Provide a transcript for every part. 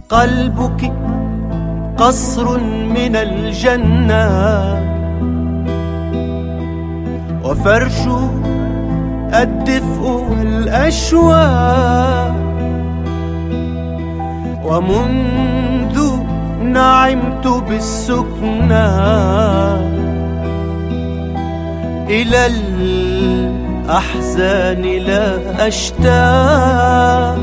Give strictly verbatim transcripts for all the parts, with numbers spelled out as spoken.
قلبك قصر من الجنة، وفرشه الدفء والأشواق، ومنذ نعمت بالسكنى إلى الأحزان لا أشتاق.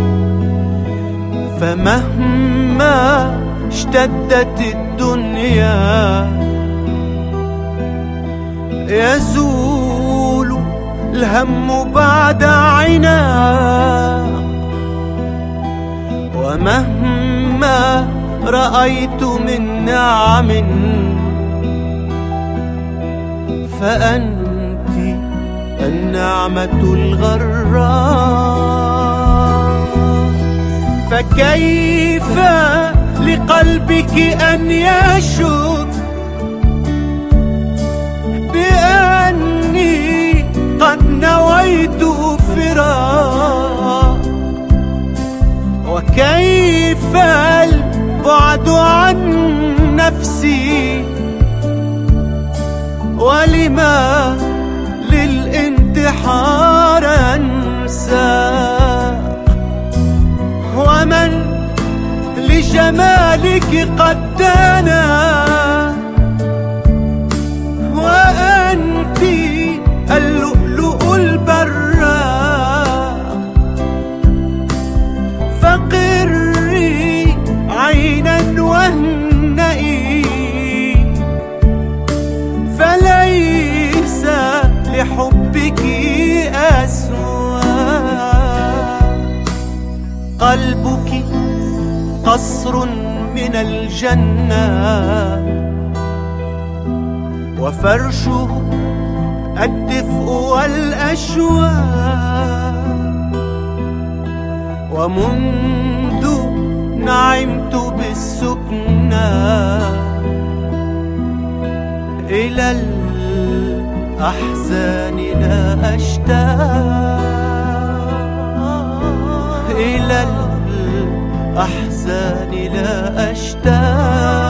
فمهما اشتدت الدنيا يزول الهم بعد عناق، ومهما رأيت من نعم فأنت النعمة الغراء. فكيف لقلبك أن يشك بأني قد نويت فراق؟ وكيف البعد عن نفسي؟ ولما للانتحار أنسى؟ ومن لجمالك قد دنا وأنت اللؤلؤ البراق؟ فقري عينا واهنئي، فليس لحبك أسوأ. قلبك قصر من الجنة، وفرشه الدفء والأشواق، ومنذ نعمت بالسكنى إلى الأحزان لا أشتاق، إلى الأحزان لا أشتاق.